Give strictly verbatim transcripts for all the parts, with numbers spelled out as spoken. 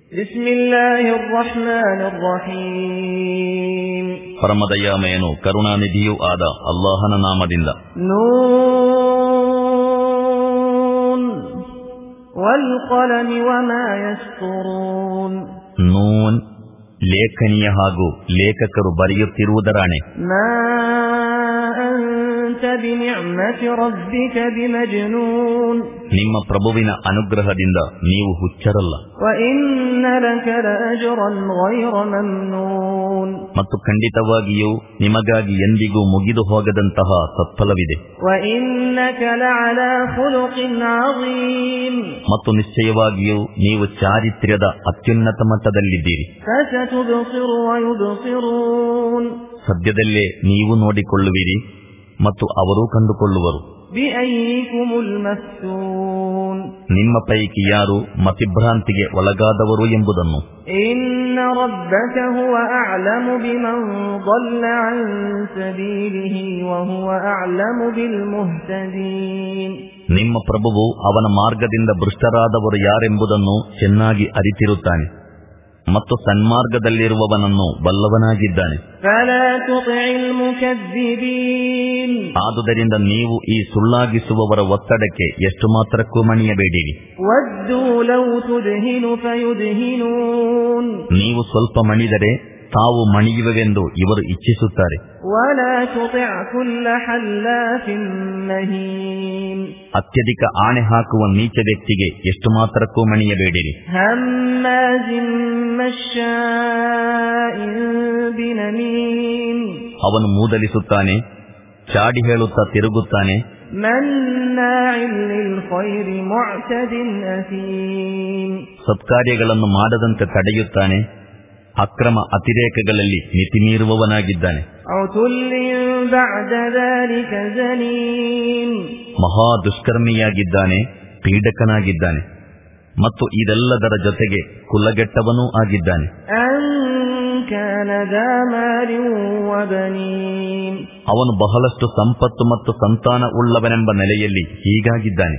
ಬಿಸ್ಮಿಲ್ಲಾಹಿರ್ ರಹ್ಮಾನಿರ್ ರಹೀಮ್. ಪರಮದಯಾಮಯನು ಕರುಣಾನಿಧಿಯೂ ಆದ ಅಲ್ಲಾಹನ ನಾಮದಿಂದ. ನೂನ್ ವಲ್ ಕಲಮಿ ವಮಾ ಯಸ್ತುರೂನ್. ನೂನ್ ಲೇಖನಿಯ ಹಾಗೂ ಲೇಖಕರು ಬರೆಯುತ್ತಿರುವುದರಾಣೆ. ಮಾ ಅಂತ ಬಿನಿಅಮತಿ ರಬ್ಬಿಕ ಬಿಮಜ್ನೂನ್. ನಿಮ್ಮ ಪ್ರಭುವಿನ ಅನುಗ್ರಹದಿಂದ ನೀವು ಹುಚ್ಚರಲ್ಲ. ವಇನ್ನ ಲಕ ಲಅಜ್ರನ್ ಗೈರ ಮಮ್ನೂನ್. ಮತ್ತು ಖಂಡಿತವಾಗಿಯೂ ನಿಮಗಾಗಿ ಎಂದಿಗೂ ಮುಗಿದು ಹೋಗದಂತಹ ಸತ್ಫಲವಿದೆ. ವಇನ್ನಕ ಲಅಲಾ ಖುಲುಕಿನ್ ಅಜೀಮ್. ಮತ್ತು ನಿಶ್ಚಯವಾಗಿಯೂ ನೀವು ಚಾರಿತ್ರ್ಯದ ಅತ್ಯುನ್ನತ ಮಟ್ಟದಲ್ಲಿದ್ದೀರಿ. ಫಸತುಬ್ಸಿರು ವಯುಬ್ಸಿರೂನ್. ಸದ್ಯದಲ್ಲೇ ನೀವು ನೋಡಿಕೊಳ್ಳುವಿರಿ ಮತ್ತು ಅವರೂ ಕಂಡುಕೊಳ್ಳುವರು. ಬಿಅಯ್ಯಿಕುಮುಲ್ ಮಫ್ತೂನ್. ನಿಮ್ಮ ಪೈಕಿ ಯಾರು ಮತಿಭ್ರಾಂತಿಗೆ ಒಳಗಾದವರು ಎಂಬುದನ್ನು. ಇನ್ನ ರಬ್ಬಕ ಹುವ ಅಅಲಮು ಬಿಮನ್ ضل ಅನ್ ಸಬೀಲಿಹಿ ವಹುವ ಅಅಲಮು ಬಿಲ್ ಮುಹ್ತದೀನ್. ನಿಮ್ಮ ಪ್ರಭುವು ಅವನ ಮಾರ್ಗದಿಂದ ಭ್ರಷ್ಟರಾದವರು ಯಾರೆಂಬುದನ್ನು ಚೆನ್ನಾಗಿ ಅರಿತಿರುತ್ತಾನೆ ಮತ್ತು ಸನ್ಮಾರ್ಗದಲ್ಲಿರುವವನನ್ನು ಬಲ್ಲವನಾಗಿದ್ದಾನೆ. ಆದುದರಿಂದ ನೀವು ಈ ಸುಳ್ಳಾಗಿಸುವವರ ಒತ್ತಡಕ್ಕೆ ಎಷ್ಟು ಮಾತ್ರಕ್ಕೂ ಮಣಿಯಬೇಡಿರಿ. ನೀವು ಸ್ವಲ್ಪ ಮಣಿದರೆ ತಾವು ಮಣಿಯುವೆವೆಂದು ಇವರು ಇಚ್ಛಿಸುತ್ತಾರೆ. ಅತ್ಯಧಿಕ ಆಣೆ ಹಾಕುವ ನೀಚ ವ್ಯಕ್ತಿಗೆ ಎಷ್ಟು ಮಾತ್ರಕ್ಕೂ ಮಣಿಯಬೇಡಿರಿ. ಅವನು ಮೂದಲಿಸುತ್ತಾನೆ, ಚಾಡಿ ಹೇಳುತ್ತಾ ತಿರುಗುತ್ತಾನೆ. ಸತ್ಕಾರ್ಯಗಳನ್ನು ಮಾಡದಂತೆ ತಡೆಯುತ್ತಾನೆ, ಅಕ್ರಮ ಅತಿರೇಕಗಳಲ್ಲಿ ಮಿತಿಮೀರುವವನಾಗಿದ್ದಾನೆ. ಮಹಾ ದುಷ್ಕರ್ಮಿಯಾಗಿದ್ದಾನೆ, ಪೀಡಕನಾಗಿದ್ದಾನೆ ಮತ್ತು ಇದೆಲ್ಲದರ ಜೊತೆಗೆ ಕುಲಗೆಟ್ಟವನೂ ಆಗಿದ್ದಾನೆ. ಅವನು ಬಹಳಷ್ಟು ಸಂಪತ್ತು ಮತ್ತು ಸಂತಾನ ಉಳ್ಳವನೆಂಬ ನೆಲೆಯಲ್ಲಿ ಹೀಗಾಗಿದ್ದಾನೆ.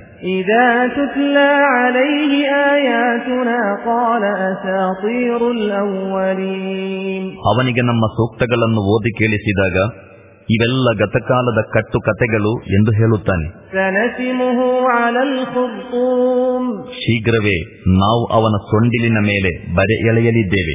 ಅವನಿಗೆ ನಮ್ಮ ಸೂಕ್ತಗಳನ್ನು ಓದಿ ಕೇಳಿಸಿದಾಗ ಇವೆಲ್ಲ ಗತಕಾಲದ ಕಟ್ಟು ಕತೆಗಳು ಎಂದು ಹೇಳುತ್ತಾನೆ. ಶೀಘ್ರವೇ ನಾವು ಅವನ ಸೊಂಡಿಲಿನ ಮೇಲೆ ಬರೆ ಎಳೆಯಲಿದ್ದೇವೆ.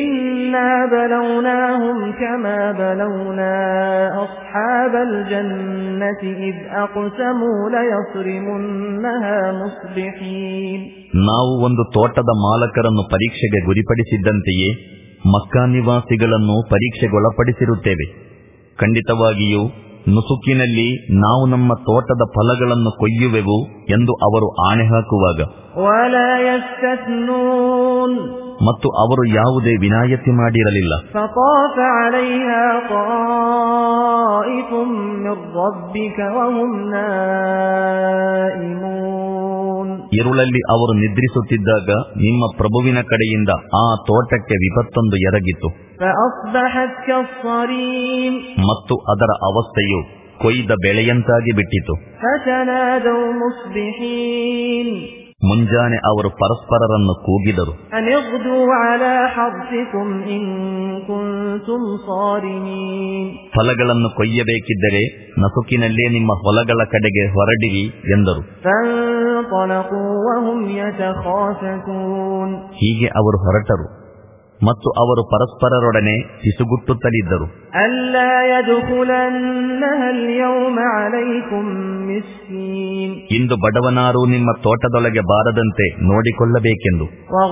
ನಾವು ಒಂದು ತೋಟದ ಮಾಲಕರನ್ನು ಪರೀಕ್ಷೆಗೆ ಗುರಿಪಡಿಸಿದ್ದಂತೆಯೇ ಮಕ್ಕಾ ನಿವಾಸಿಗಳನ್ನು ಪರೀಕ್ಷೆಗೊಳಪಡಿಸಿರುತ್ತೇವೆ. ಖಂಡಿತವಾಗಿಯೂ ನುಸುಕಿನಲ್ಲಿ ನಾವು ನಮ್ಮ ತೋಟದ ಫಲಗಳನ್ನು ಕೊಯ್ಯುವೆವು ಎಂದು ಅವರು ಆಣೆ ಹಾಕುವಾಗ, ಮತ್ತು ಅವರು ಯಾವುದೇ ವಿನಾಯಿತಿ ಮಾಡಿರಲಿಲ್ಲ. ಇರುಳಲ್ಲಿ ಅವರು ನಿದ್ರಿಸುತ್ತಿದ್ದಾಗ ನಿಮ್ಮ ಪ್ರಭುವಿನ ಕಡೆಯಿಂದ ಆ ತೋಟಕ್ಕೆ ವಿಪತ್ತೊಂದು ಎರಗಿತು ಮತ್ತು ಅದರ ಅವಸ್ಥೆಯು ಕೊಯ್ದ ಬೆಳೆಯಂತಾಗಿ ಬಿಟ್ಟಿತು. ಮುಂಜಾನೆ ಅವರು ಪರಸ್ಪರರನ್ನು ಕೂಗಿದರು, ಫಲಗಳನ್ನು ಕೊಯ್ಯಬೇಕಿದ್ದರೆ ನಸುಕಿನಲ್ಲೇ ನಿಮ್ಮ ಹೊಲಗಳ ಕಡೆಗೆ ಹೊರಡಿರಿ ಎಂದರು. ಹೀಗೆ ಅವರು ಹೊರಟರು ಮತ್ತು ಅವರು ಪರಸ್ಪರರೊಡನೆ ಪಿಸುಗುಟ್ಟುತ್ತಲಿದ್ದರು. ಇಂದು ಬಡವನಾರು ನಿಮ್ಮ ತೋಟದೊಳಗೆ ಬಾರದಂತೆ ನೋಡಿಕೊಳ್ಳಬೇಕೆಂದು,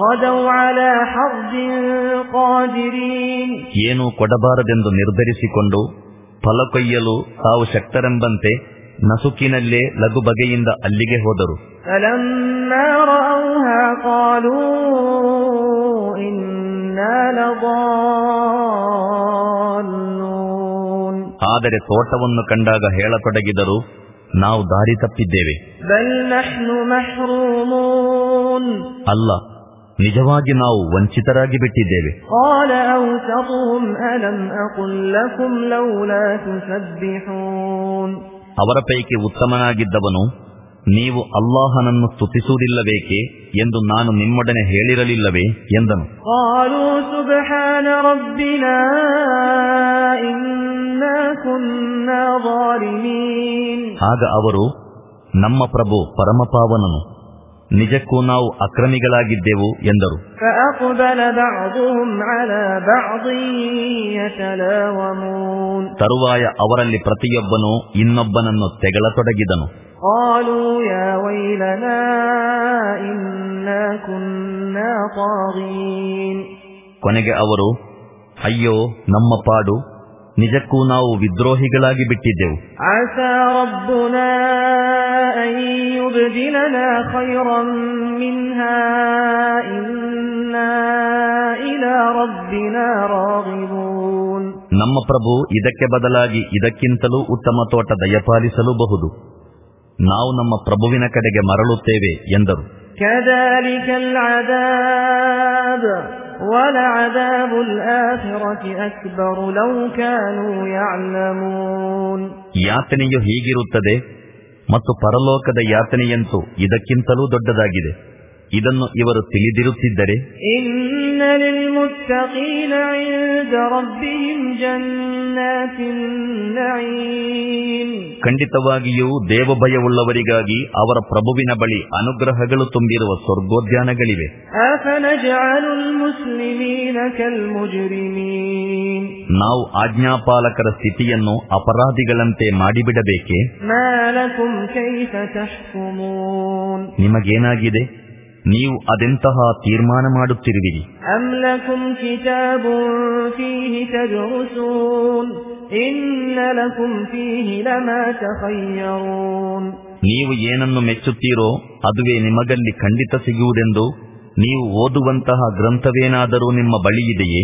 ಏನೂ ಕೊಡಬಾರದೆಂದು ನಿರ್ಧರಿಸಿಕೊಂಡು ಫಲ ಕೊಯ್ಯಲು ತಾವು ಶಕ್ತರೆಂಬಂತೆ ನಸುಕಿನಲ್ಲೇ ಲಘು ಬಗೆಯಿಂದ ಅಲ್ಲಿಗೆ ಹೋದರು. ಆದರೆ ತೋಟವನ್ನು ಕಂಡಾಗ ಹೇಳತೊಡಗಿದರು, ನಾವು ದಾರಿ ತಪ್ಪಿದ್ದೇವೆ. ಅಲ್ಲ, ನಿಜವಾಗಿ ನಾವು ವಂಚಿತರಾಗಿ ಬಿಟ್ಟಿದ್ದೇವೆ. ಅವರ ಪೈಕಿ ಉತ್ತಮನಾಗಿದ್ದವನು, ನೀವು ಅಲ್ಲಾಹನನ್ನು ಸ್ತುತಿಸುವುದಿಲ್ಲಬೇಕೆ ಎಂದು ನಾನು ನಿಮ್ಮೊಡನೆ ಹೇಳಿರಲಿಲ್ಲವೇ ಎಂದನು. ಆಗ ಅವರು, ನಮ್ಮ ಪ್ರಭು ಪರಮಪಾವನನು, ನಿಜಕ್ಕೂ ನಾವು ಅಕ್ರಮಿಗಳಾಗಿದ್ದೆವು ಎಂದರು. ತರುವಾಯ ಅವರಲ್ಲಿ ಪ್ರತಿಯೊಬ್ಬನೂ ಇನ್ನೊಬ್ಬನನ್ನು ತೆಗಳತೊಡಗಿದನು. ಕೊನೆಗೆ ಅವರು, ಅಯ್ಯೋ ನಮ್ಮ ಪಾಡು, ನಿಜಕ್ಕೂ ನಾವು ವಿದ್ರೋಹಿಗಳಾಗಿ ಬಿಟ್ಟಿದ್ದೆವು. ನಮ್ಮ ಪ್ರಭು ಇದಕ್ಕೆ ಬದಲಾಗಿ ಇದಕ್ಕಿಂತಲೂ ಉತ್ತಮ ತೋಟ ದಯಪಾಲಿಸಲೂಬಹುದು. ನಾವು ನಮ್ಮ ಪ್ರಭುವಿನ ಕಡೆಗೆ ಮರಳುತ್ತೇವೆ ಎಂದರು. ಯಾತನೆಯು ಹೀಗಿರುತ್ತದೆ ಮತ್ತು ಪರಲೋಕದ ಯಾತನೆಯಂತೂ ಇದಕ್ಕಿಂತಲೂ ದೊಡ್ಡದಾಗಿದೆ. ಇದನ್ನು ಇವರು ತಿಳಿದಿರುತ್ತಿದ್ದರೆ, ಖಂಡಿತವಾಗಿಯೂ ದೇವಭಯವುಳ್ಳವರಿಗಾಗಿ ಅವರ ಪ್ರಭುವಿನ ಬಳಿ ಅನುಗ್ರಹಗಳು ತುಂಬಿರುವ ಸ್ವರ್ಗೋದ್ಯಾನಗಳಿವೆ. ನಾವು ಆಜ್ಞಾಪಾಲಕರ ಸ್ಥಿತಿಯನ್ನು ಅಪರಾಧಿಗಳಂತೆ ಮಾಡಿಬಿಡಬೇಕೆ? ನಿಮಗೇನಾಗಿದೆ? ನೀವು ಅದೆಂತಹ ತೀರ್ಮಾನ ಮಾಡುತ್ತಿರುವಿರಿ? ನೀವು ಏನನ್ನು ಮೆಚ್ಚುತ್ತೀರೋ ಅದುವೇ ನಿಮಗಲ್ಲಿ ಖಂಡಿತ ಸಿಗುವುದೆಂದು ನೀವು ಓದುವಂತಹ ಗ್ರಂಥವೇನಾದರೂ ನಿಮ್ಮ ಬಳಿಯಿದೆಯೇ?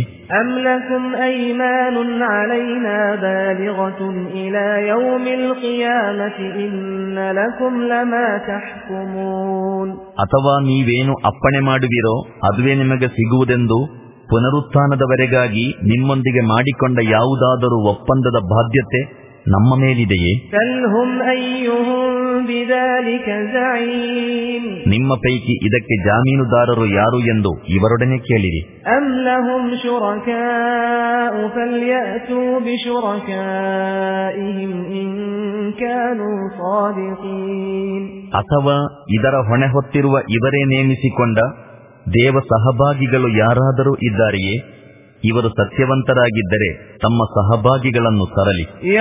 ಅಥವಾ ನೀವೇನು ಅಪ್ಪಣೆ ಮಾಡುವಿರೋ ಅದುವೇ ನಿಮಗೆ ಸಿಗುವುದೆಂದು ಪುನರುತ್ಥಾನದವರೆಗಾಗಿ ನಿಮ್ಮೊಂದಿಗೆ ಮಾಡಿಕೊಂಡ ಯಾವುದಾದರೂ ಒಪ್ಪಂದದ ಬಾಧ್ಯತೆ ನಮ್ಮ ಮೇಲಿದೆಯೇ? ನಿಮ್ಮ ಪೈಕಿ ಇದಕ್ಕೆ ಜಾಮೀನುದಾರರು ಯಾರು ಎಂದು ಇವರೊಡನೆ ಕೇಳಿರಿ. ಅಥವಾ ಇದರ ಹೊಣೆ ಹೊತ್ತಿರುವ ಇವರೇ ನೇಮಿಸಿಕೊಂಡ ದೇವ ಸಹಭಾಗಿಗಳು ಯಾರಾದರೂ ಇದ್ದಾರೆಯೇ? ಇವರು ಸತ್ಯವಂತರಾಗಿದ್ದರೆ ತಮ್ಮ ಸಹಭಾಗಿಗಳನ್ನು ತರಲಿ.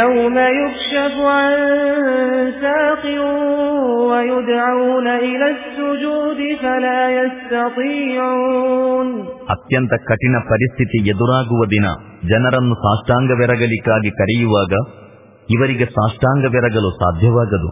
ಅತ್ಯಂತ ಕಠಿಣ ಪರಿಸ್ಥಿತಿ ಎದುರಾಗುವ ದಿನ ಜನರನ್ನು ಸಾಷ್ಟಾಂಗವೆರಗಲಿಕ್ಕಾಗಿ ಕರೆಯುವಾಗ ಇವರಿಗೆ ಸಾಷ್ಟಾಂಗವೆರಗಲು ಸಾಧ್ಯವಾಗದು.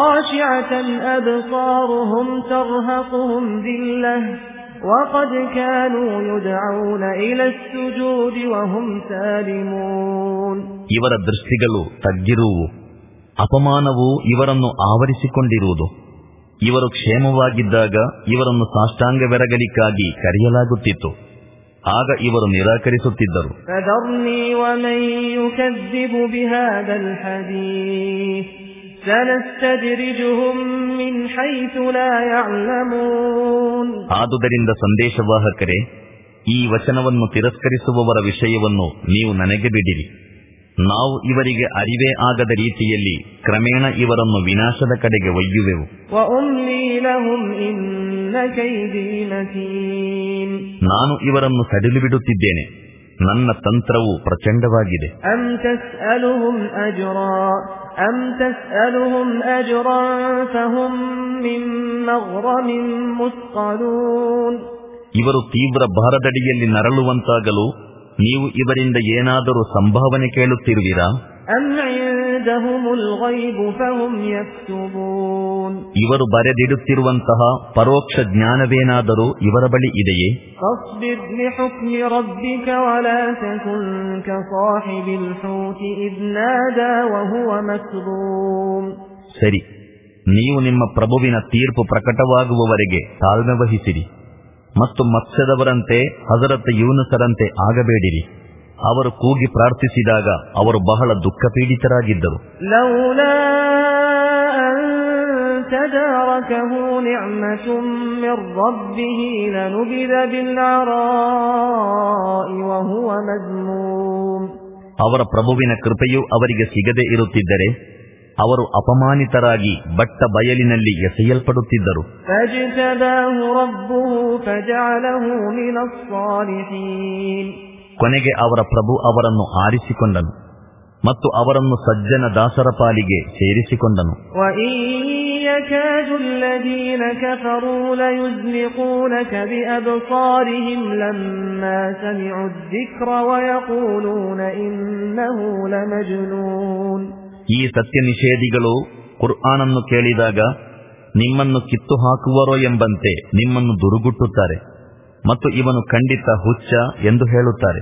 وقد كانوا يدعون إلى السجود وهم سالمون. ಇವರ ದೃಷ್ಟಿಗಳು ತಗ್ಗಿರುವು, ಅಪಮಾನವು ಇವರನ್ನು ಆವರಿಸಿಕೊಂಡಿರುವುದು. ಇವರು ಕ್ಷೇಮವಾಗಿದ್ದಾಗ ಇವರನ್ನು ಸಾಷ್ಟಾಂಗವೆರಗಲಿಕ್ಕಾಗಿ ಕರೆಯಲಾಗುತ್ತಿತ್ತು. ಆಗ ಇವರು ನಿರಾಕರಿಸುತ್ತಿದ್ದರು. فذرني ومن يكذب بهذا الحديث سنستدرجهم من حيث لا يعلمون. ಆದುದರಿಂದ ಸಂದೇಶವಾಹಕರೇ, ಈ ವಚನವನ್ನು ತಿರಸ್ಕರಿಸುವವರ ವಿಷಯವನ್ನು ನೀವು ನನಗೆ ಬಿಡಿರಿ. ನಾವು ಇವರಿಗೆ ಅರಿವೇ ಆಗದ ರೀತಿಯಲ್ಲಿ ಕ್ರಮೇಣ ಇವರನ್ನು ವಿನಾಶದ ಕಡೆಗೆ ಒಯ್ಯುವೆವು. ನಾನು ಇವರನ್ನು ಸಡಿಲು ಬಿಡುತ್ತಿದ್ದೇನೆ. ನನ್ನ ತಂತ್ರವು ಪ್ರಚಂಡವಾಗಿದೆ. ಇವರು ತೀವ್ರ ಭಾರದಡಿಯಲ್ಲಿ ನರಳುವಂತಾಗಲು ನೀವು ಇವರಿಂದ ಏನಾದರೂ ಸಂಭಾವನೆ ಕೇಳುತ್ತಿರುವಿರಾ? ಇವರು ಬರೆದಿಡುತ್ತಿರುವಂತಹ ಪರೋಕ್ಷ ಜ್ಞಾನವೇನಾದರೂ ಇವರ ಬಳಿ ಇದೆಯೇ? ಸರಿ, ನೀವು ನಿಮ್ಮ ಪ್ರಭುವಿನ ತೀರ್ಪು ಪ್ರಕಟವಾಗುವವರೆಗೆ ತಾಳ್ಮೆ ವಹಿಸಿರಿ ಮತ್ತು ಮತ್ಸ್ಯದವರಂತೆ ಹಜರತ್ ಯೂನುಸರಂತೆ ಆಗಬೇಡಿರಿ. ಅವರು ಕೂಗಿ ಪ್ರಾರ್ಥಿಸಿದಾಗ ಅವರು ಬಹಳ ದುಃಖ ಪೀಡಿತರಾಗಿದ್ದರು. تداركه نعمة من ربه لنبذ بالعراء وهو مذموم. ಅವರ ಪ್ರಭುವಿನ ಕೃಪೆಯು ಅವರಿಗೆ ಸಿಗದೆ ಇರುತ್ತಿದ್ದರೆ ಅವರು ಅಪಮಾನಿತರಾಗಿ ಬಟ್ಟ ಬಯಲಿನಲ್ಲಿ ಎಸೆಯಲ್ಪಡುತ್ತಿದ್ದರು. ಕೊನೆಗೆ ಅವರ ಪ್ರಭು ಅವರನ್ನು ಆರಿಸಿಕೊಂಡನು ಮತ್ತು ಅವರನ್ನು ಸಜ್ಜನ ದಾಸರ ಪಾಲಿಗೆ ಸೇರಿಸಿಕೊಂಡನು. ಈ ಸತ್ಯ ನಿಷೇಧಿಗಳು ಕುರ್ಆನನ್ನು ಕೇಳಿದಾಗ ನಿಮ್ಮನ್ನು ಕಿತ್ತು ಹಾಕುವರೋ ಎಂಬಂತೆ ನಿಮ್ಮನ್ನು ದುರುಗುಟ್ಟುತ್ತಾರೆ ಮತ್ತು ಇವನು ಖಂಡಿತ ಹುಚ್ಚ ಎಂದು ಹೇಳುತ್ತಾರೆ.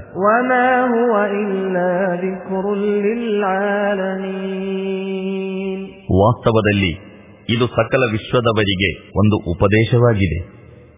ವಾಸ್ತವದಲ್ಲಿ ಇದು ಸಕಲ ವಿಶ್ವದವರಿಗೆ ಒಂದು ಉಪದೇಶವಾಗಿದೆ.